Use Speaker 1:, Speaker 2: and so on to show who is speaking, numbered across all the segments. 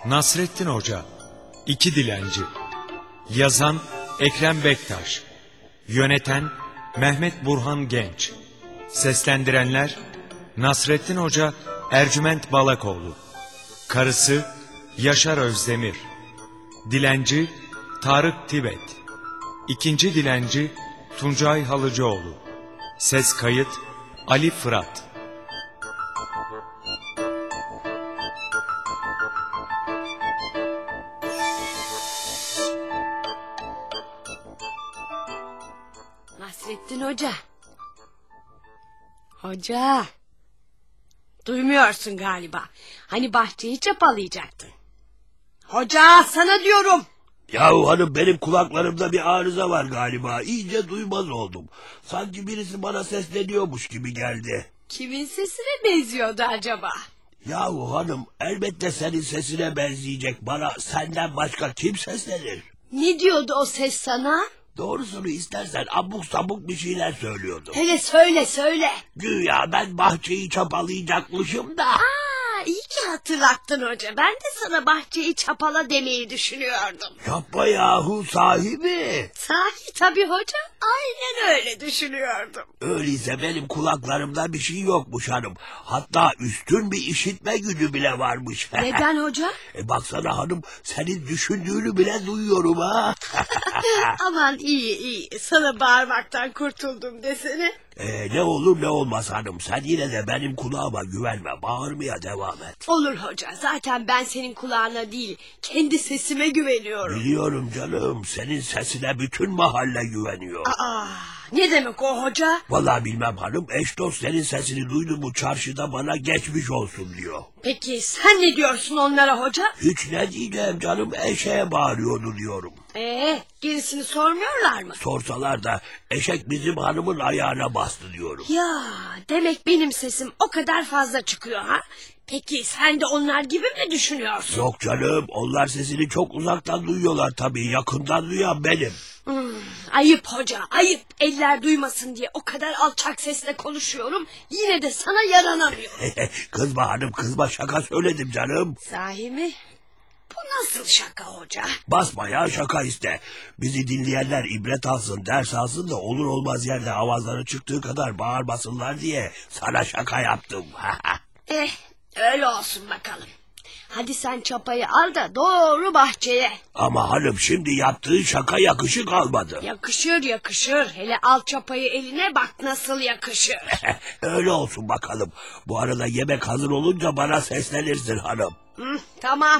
Speaker 1: Nasrettin Hoca, İki Dilenci. Yazan Ekrem Bektaş. Yöneten Mehmet Burhan Genç. Seslendirenler Nasrettin Hoca Ercüment Balakoğlu, karısı Yaşar Özdemir, dilenci Tarık Tibet, İkinci dilenci Tuncay Halıcıoğlu. Ses kayıt Ali Fırat.
Speaker 2: Nasrettin Hoca. Hoca. Duymuyorsun galiba. Hani bahçeyi çapalayacaktın. Hoca, sana diyorum.
Speaker 3: Yahu hanım, benim kulaklarımda bir arıza var galiba. İyice duymaz oldum. Sanki birisi bana sesleniyormuş gibi geldi.
Speaker 2: Kimin sesine benziyordu acaba?
Speaker 3: Yahu hanım, elbette senin sesine benzeyecek. Bana senden başka kim seslenir?
Speaker 2: Ne diyordu o ses sana?
Speaker 3: Doğrusunu istersen abuk sabuk bir şeyler söylüyordu.
Speaker 2: Hele söyle söyle.
Speaker 3: Güya ben bahçeyi çapalayacakmışım da.
Speaker 2: İyi ki hatırlattın hoca. Ben de sana bahçeyi çapala demeyi düşünüyordum.
Speaker 3: Yapma yahu, sahi mi?
Speaker 2: Sahi tabii hoca. Aynen öyle düşünüyordum.
Speaker 3: Öyleyse benim kulaklarımda bir şey yokmuş hanım. Hatta üstün bir işitme gücü bile varmış.
Speaker 2: Neden hoca?
Speaker 3: Baksana hanım, senin düşündüğünü bile duyuyorum ha.
Speaker 2: Aman iyi. Sana bağırmaktan kurtuldum desene.
Speaker 3: Ne olur ne olmaz hanım. Sen yine de benim kulağıma güvenme. Bağırmaya devam et.
Speaker 2: Olur hoca. Zaten ben senin kulağına değil, kendi sesime güveniyorum.
Speaker 3: Biliyorum canım. Senin sesine bütün mahalle güveniyor.
Speaker 2: Ne demek o hoca?
Speaker 3: Vallahi bilmem hanım. Eş dost senin sesini duydu mu çarşıda bana geçmiş olsun diyor.
Speaker 2: Peki sen ne diyorsun onlara hoca?
Speaker 3: Hiç ne diyeceğim canım. Eşeğe bağırıyordu diyorum.
Speaker 2: Gerisini sormuyorlar mı?
Speaker 3: Sorsalar da eşek bizim hanımın ayağına bastı diyorum.
Speaker 2: Ya demek benim sesim o kadar fazla çıkıyor ha? Peki sen de onlar gibi mi düşünüyorsun?
Speaker 3: Yok canım, onlar sesini çok uzaktan duyuyorlar tabii. Yakından duyan benim.
Speaker 2: Ayıp hoca, ayıp. Eller duymasın diye o kadar alçak sesle konuşuyorum. Yine de sana yaranamıyorum.
Speaker 3: Kızma hanım, kızma, şaka söyledim canım.
Speaker 2: Sahi mi? Bu nasıl şaka hoca?
Speaker 3: Basbayağı şaka işte. Bizi dinleyenler ibret alsın, ders alsın da olur olmaz yerde avazları çıktığı kadar bağırmasınlar diye sana şaka yaptım.
Speaker 2: Öyle olsun bakalım. Hadi sen çapayı al da doğru bahçeye.
Speaker 3: Ama hanım, şimdi yaptığın şaka yakışık almadı.
Speaker 2: Yakışır. Hele al çapayı eline, bak nasıl yakışır.
Speaker 3: Öyle olsun bakalım. Bu arada yemek hazır olunca bana seslenirsin hanım.
Speaker 2: Tamam.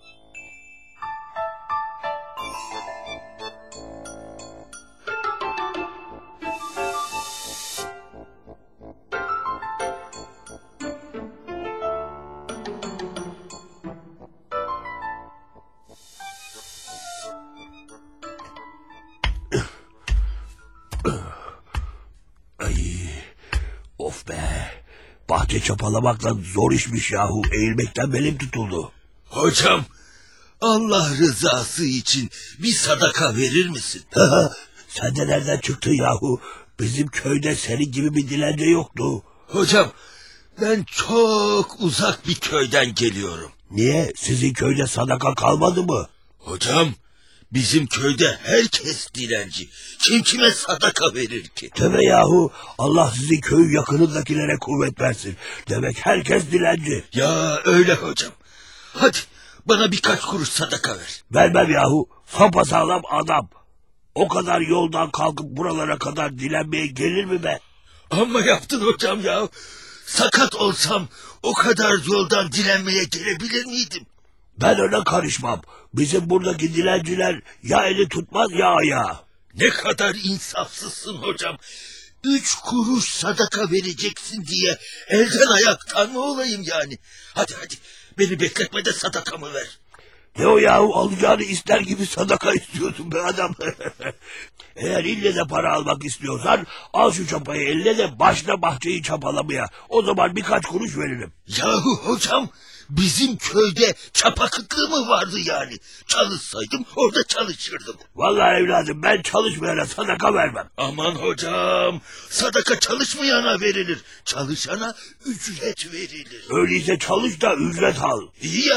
Speaker 3: Of be. Bahçe çapalamakla zor işmiş yahu. Eğilmekten belim tutuldu.
Speaker 4: Hocam, Allah rızası için bir sadaka verir misin?
Speaker 3: Sen de nereden çıktın yahu? Bizim köyde senin gibi bir dilenci yoktu.
Speaker 4: Hocam, ben çok uzak bir köyden geliyorum.
Speaker 3: Niye? Sizin köyde sadaka kalmadı mı?
Speaker 4: Hocam, bizim köyde herkes dilenci. Kim kime sadaka verir ki?
Speaker 3: Tövbe yahu. Allah sizin köyün yakınındakilere kuvvet versin. Demek herkes dilenci.
Speaker 4: Ya öyle hocam. Hadi bana birkaç kuruş sadaka ver.
Speaker 3: Vermem yahu. Sapasağlam adam. O kadar yoldan kalkıp buralara kadar dilenmeye gelir mi be?
Speaker 4: Amma yaptın hocam ya. Sakat olsam o kadar yoldan dilenmeye gelebilir miydim?
Speaker 3: Ben öyle karışmam. Bizim buradaki dilenciler ya eli tutmaz ya ayağı.
Speaker 4: Ne kadar insafsızsın hocam. 3 kuruş sadaka vereceksin diye elden ayaktan mı olayım yani? Hadi beni bekletme de sadakamı ver.
Speaker 3: Ne o yahu, alacağını ister gibi sadaka istiyorsun be adam. Eğer ille de para almak istiyorsan al şu çapayı eline de başla bahçeyi çapalamaya. O zaman birkaç kuruş veririm.
Speaker 4: Yahu hocam, bizim köyde çapa kıtlığı mı vardı yani? Çalışsaydım orada çalışırdım.
Speaker 3: Vallahi evladım, ben çalışmayana sadaka vermem.
Speaker 4: Aman hocam, sadaka çalışmayana verilir. Çalışana ücret verilir.
Speaker 3: Öyleyse çalış da ücret al.
Speaker 4: İyi ya,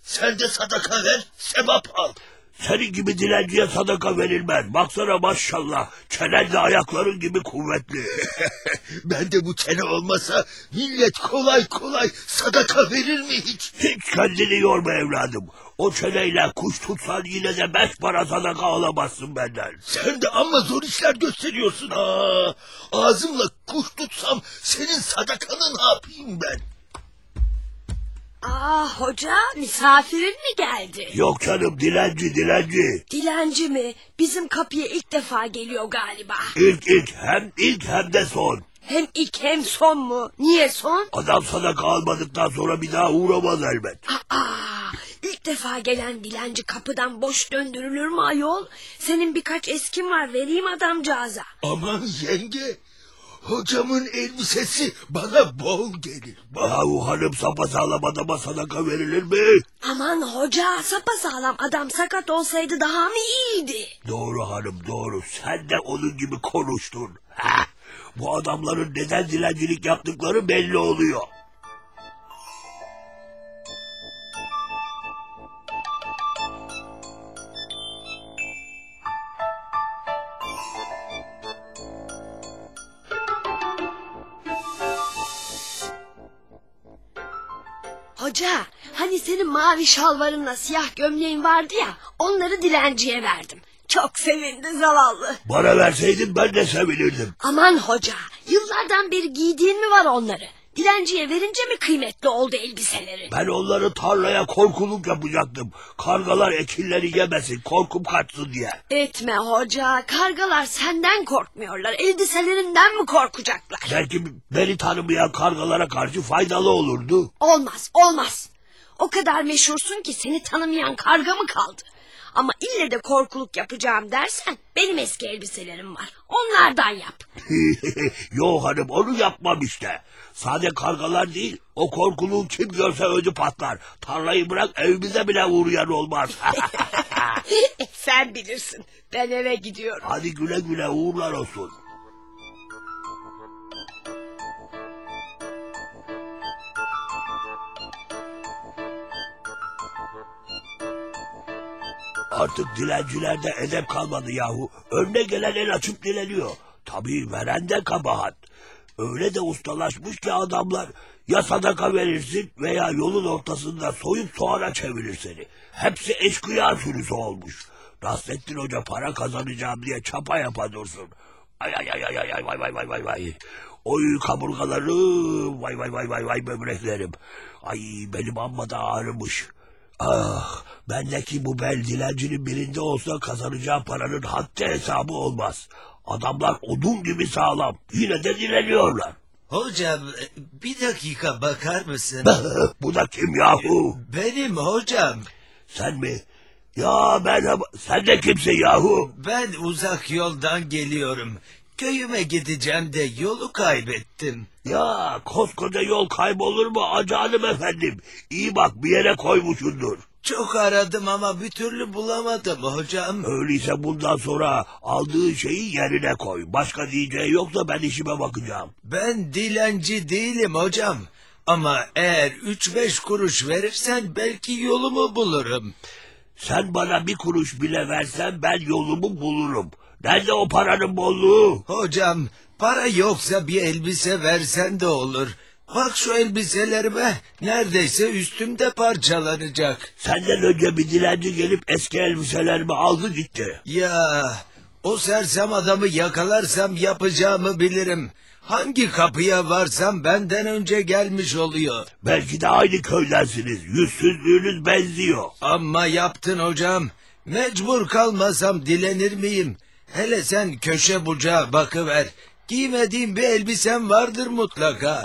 Speaker 4: Sen de sadaka ver, sevap al.
Speaker 3: Senin gibi dilenciye sadaka verilmez. Baksana maşallah. Çenenle ayakların gibi kuvvetli.
Speaker 4: Ben de bu çene olmasa millet kolay kolay sadaka verir mi hiç?
Speaker 3: Hiç kendini yorma evladım. O çeneyle kuş tutsan yine de 5 para sadaka alamazsın benden.
Speaker 4: Sen de amma zor işler gösteriyorsun ha. Ağzımla kuş tutsam senin sadakanı ne yapayım ben?
Speaker 2: Hoca, misafirin mi geldi?
Speaker 3: Yok canım, dilenci.
Speaker 2: Dilenci mi? Bizim kapıya ilk defa geliyor galiba.
Speaker 3: İlk hem de son.
Speaker 2: Hem ilk hem son mu? Niye son?
Speaker 3: Adam sadaka almadıktan sonra bir daha uğramaz elbet.
Speaker 2: İlk defa gelen dilenci kapıdan boş döndürülür mü ayol? Senin birkaç eskin var, vereyim adamcağıza.
Speaker 4: Aman yenge, hocamın elbisesi bana bol gelir.
Speaker 3: Yahu hanım, sapasağlam adama sadaka verilir mi?
Speaker 2: Aman hoca, sapasağlam adam sakat olsaydı daha mı iyiydi?
Speaker 3: Doğru hanım, doğru. Sen de onun gibi konuştun. Heh. Bu adamların neden dilencilik yaptıkları belli oluyor.
Speaker 2: Hoca, hani senin mavi şalvarınla siyah gömleğin vardı ya, onları dilenciye verdim. Çok sevindi zavallı.
Speaker 3: Bana verseydin ben de sevinirdim.
Speaker 2: Aman hoca, yıllardan beri giydiğin mi var onları? Dilenciye verince mi kıymetli oldu elbiseleri?
Speaker 3: Ben onları tarlaya korkuluk yapacaktım. Kargalar ekinleri yemesin, korkum kaçsın diye.
Speaker 2: Etme hoca, kargalar senden korkmuyorlar, elbiselerinden mi korkacaklar?
Speaker 3: Belki beni tanımayan kargalara karşı faydalı olurdu.
Speaker 2: Olmaz. O kadar meşhursun ki seni tanımayan karga mı kaldı? Ama ille de korkuluk yapacağım dersen benim eski elbiselerim var. Onlardan yap.
Speaker 3: Yo hanım, onu yapmam işte. Sade kargalar değil, o korkuluğu kim görse ödü patlar. Tarlayı bırak, evimize bile uğrayan olmaz.
Speaker 2: Sen bilirsin. Ben eve gidiyorum.
Speaker 3: Hadi güle güle, uğurlar olsun. Artık dilencilerde edep kalmadı yahu. Önüne gelen el açıp dileniyor. Tabii veren de kabahat. Öyle de ustalaşmış ki adamlar, ya sadaka verirsin veya yolun ortasında soyup soğana çevirir seni. Hepsi eşkıya sürüsü olmuş. Nasrettin Hoca para kazanacağım diye çapa yapa dursun. Ay vay. Oy kaburgalarım, vay böbreklerim. Ay benim amma da ağrımış. Ah, bendeki bu bel dilencinin birinde olsa kazanacağı paranın haddi hesabı olmaz. Adamlar odun gibi sağlam. Yine de dileniyorlar.
Speaker 4: Hocam bir dakika bakar mısın?
Speaker 3: Bu da kim yahu?
Speaker 4: Benim hocam.
Speaker 3: Sen mi? Ya merhaba. Sen de kimsin yahu?
Speaker 4: Ben uzak yoldan geliyorum. Köyüme gideceğim de yolu kaybettim.
Speaker 3: Ya koskoca yol kaybolur mu acanım efendim? İyi bak, bir yere koymuşsundur.
Speaker 4: Çok aradım ama bir türlü bulamadım hocam.
Speaker 3: Öyleyse bundan sonra aldığın şeyi yerine koy. Başka diyeceği yoksa ben işime bakacağım.
Speaker 4: Ben dilenci değilim hocam. Ama eğer 3-5 kuruş verirsen belki yolumu bulurum.
Speaker 3: Sen bana 1 kuruş bile versen ben yolumu bulurum. Nerede o paranın bolluğu?
Speaker 4: Hocam para yoksa bir elbise versen de olur. Bak şu elbiselerime, neredeyse üstümde parçalanacak.
Speaker 3: Senden önce bir dilenci gelip eski elbiselerimi aldı gitti.
Speaker 4: Ya o sersem adamı yakalarsam yapacağımı bilirim. Hangi kapıya varsam benden önce gelmiş oluyor.
Speaker 3: Belki de aynı köydensiniz. Yüzsüzlüğünüz benziyor.
Speaker 4: Amma yaptın hocam. Mecbur kalmasam dilenir miyim? Hele sen köşe bucağa bakıver. Giymediğim bir elbisem vardır mutlaka.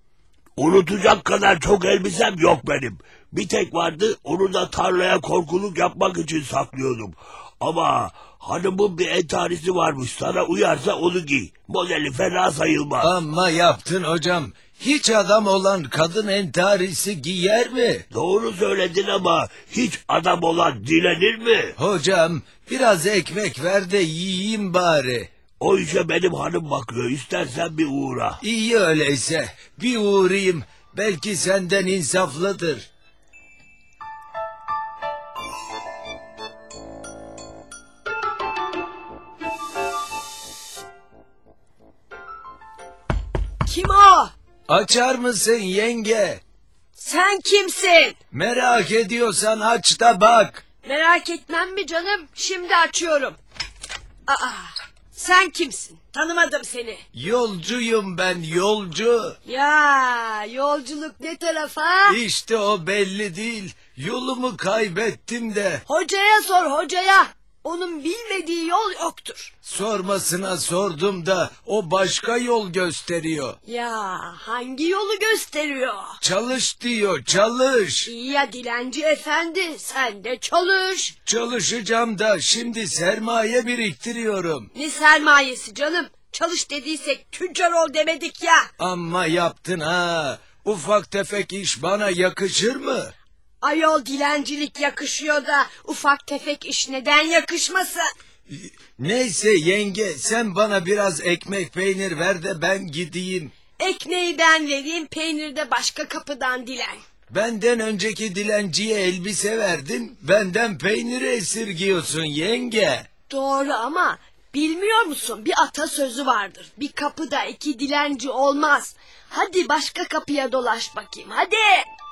Speaker 3: Unutacak kadar çok elbisem yok benim. Bir tek vardı, onu da tarlaya korkuluk yapmak için saklıyordum. Ama hanımın bir entarisi varmış, sana uyarsa onu giy. Modeli fena sayılmaz.
Speaker 4: Amma yaptın hocam. Hiç adam olan kadın entarisi giyer mi?
Speaker 3: Doğru söyledin ama hiç adam olan dilenir mi?
Speaker 4: Hocam biraz ekmek ver de yiyeyim bari.
Speaker 3: O işe benim hanım bakıyor, istersen bir uğra.
Speaker 4: İyi öyleyse bir uğrayayım. Belki senden insaflıdır.
Speaker 2: Kim o?
Speaker 5: Açar mısın yenge?
Speaker 2: Sen kimsin?
Speaker 5: Merak ediyorsan aç da bak.
Speaker 2: Merak etmem mi canım? Şimdi açıyorum. Aa, sen kimsin? Tanımadım seni.
Speaker 5: Yolcuyum ben, yolcu.
Speaker 2: Ya yolculuk ne tarafa?
Speaker 5: İşte o belli değil. Yolumu kaybettim de.
Speaker 2: Hocaya sor hocaya. Onun bilmediği yol yoktur.
Speaker 5: Sormasına sordum da o başka yol gösteriyor.
Speaker 2: Ya hangi yolu gösteriyor?
Speaker 5: Çalış diyor, çalış.
Speaker 2: İyi ya dilenci efendi, sen de çalış.
Speaker 5: Çalışacağım da şimdi sermaye biriktiriyorum.
Speaker 2: Ne sermayesi canım? Çalış dediysek tüccar ol demedik ya.
Speaker 5: Amma yaptın ha. Ufak tefek iş bana yakışır mı?
Speaker 2: Ayol dilencilik yakışıyor da ufak tefek iş neden yakışmasın?
Speaker 5: Neyse yenge, sen bana biraz ekmek peynir ver de ben gideyim.
Speaker 2: Ekmeği ben vereyim, peyniri de başka kapıdan dilen.
Speaker 5: Benden önceki dilenciye elbise verdin, benden peyniri esirgiyorsun yenge.
Speaker 2: Doğru ama bilmiyor musun, bir atasözü vardır. Bir kapıda iki dilenci olmaz. Hadi başka kapıya dolaş bakayım, hadi.